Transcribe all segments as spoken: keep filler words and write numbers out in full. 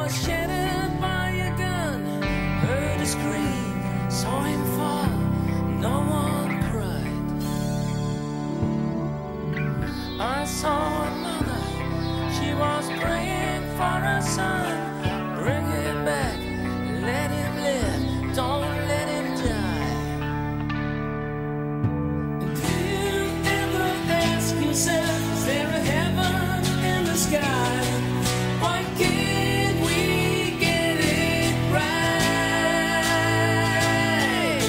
was shattered by a gun. Heard a scream, saw him fall. No one cried. I saw a mother. She was praying for her son. Bring him back, let him live. Don't let him die. Do you ever ask yourself, is there a heaven in the sky? Why can't we get it right?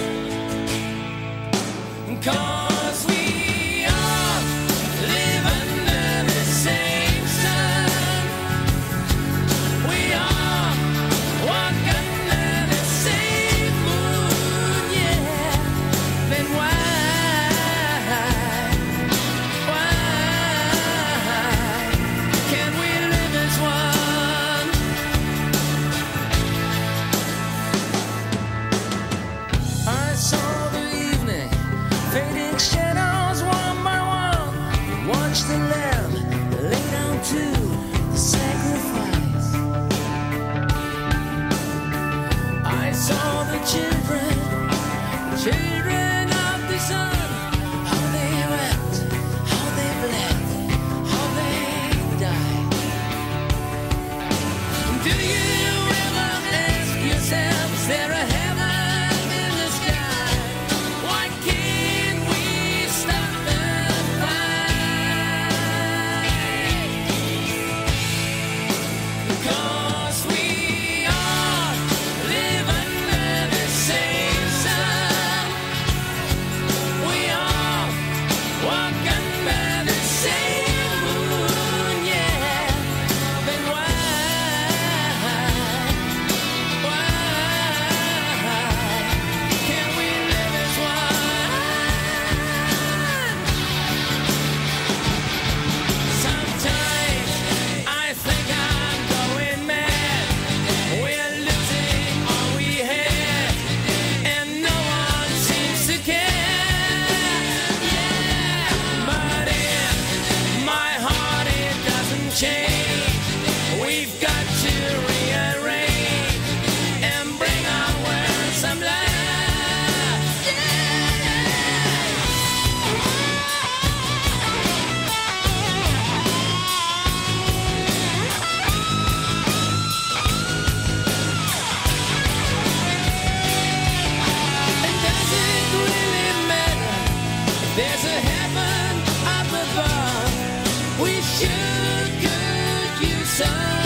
'Cause we all live under the same sun. We all walk under the same moon, yeah. Then why, why can't we live as one? I saw the evening fading shadows one by one. Watch the lamb lay down to the sacrifice. I saw the children, children of the sun, how they wept, how they bled, how they died. Do you ever ask yourself, is there a heaven in the sky? Why can't we stop the fight? 'Cause we all live under the same sun. We all walk under the same moon, yeah. Then why, why can't we live as one? Sometimes I think I'm going mad. We're losing all we had, and no one seems to care. Yeah, but in my heart it doesn't change. We've got to rearrange and bring our world some life. And does it really matter if there's a heaven up above? We sure could use some